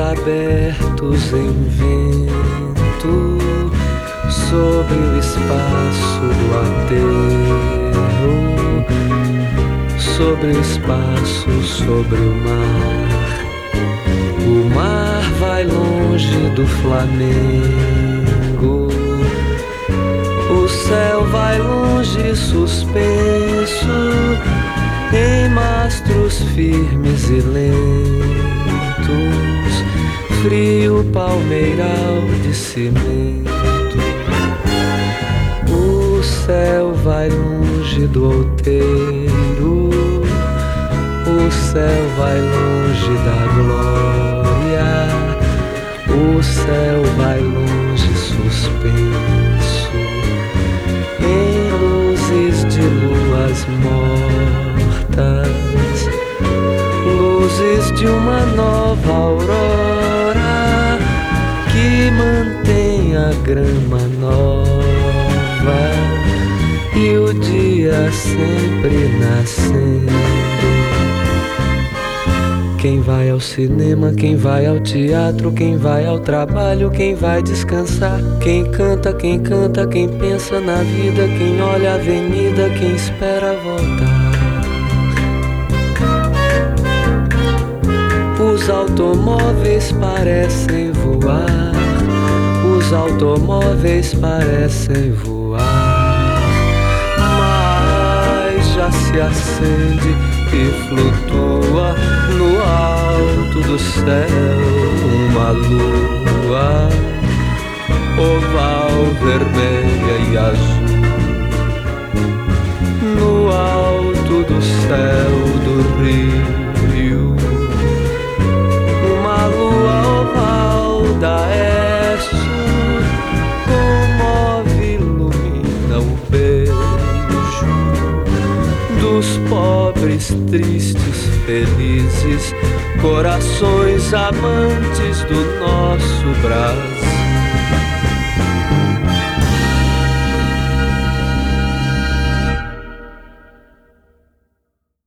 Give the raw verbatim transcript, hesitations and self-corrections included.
abertos em vento sobre o espaço do aterro, sobre o espaço, sobre o mar. O mar vai longe do Flamengo, o céu vai longe suspenso em mastros firmes e lentos, frio palmeiral de cimento. O céu vai longe do outeiro, o céu vai longe da glória, o céu vai longe suspenso em luzes de luas mortas, luzes de uma nova aurora que mantém a grama nova e o dia sempre nascendo. Quem vai ao cinema, quem vai ao teatro, quem vai ao trabalho, quem vai descansar, quem canta, quem canta, quem pensa na vida, quem olha a avenida, quem espera voltar. Os automóveis parecem voar, os automóveis parecem voar, mas já se acende e flutua no alto do céu uma lua oval, vermelha e azul. No alto do céu do rio, uma lua oval da este comove, ilumina o beijo dos pobres, tristes, felizes, corações amantes do nosso Brasil.